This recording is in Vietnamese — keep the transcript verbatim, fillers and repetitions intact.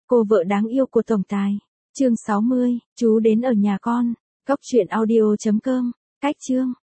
Cô vợ đáng yêu của tổng tài. Chương sáu mươi, chú đến ở nhà con. Cốc truyện audio chấm com. Cách chương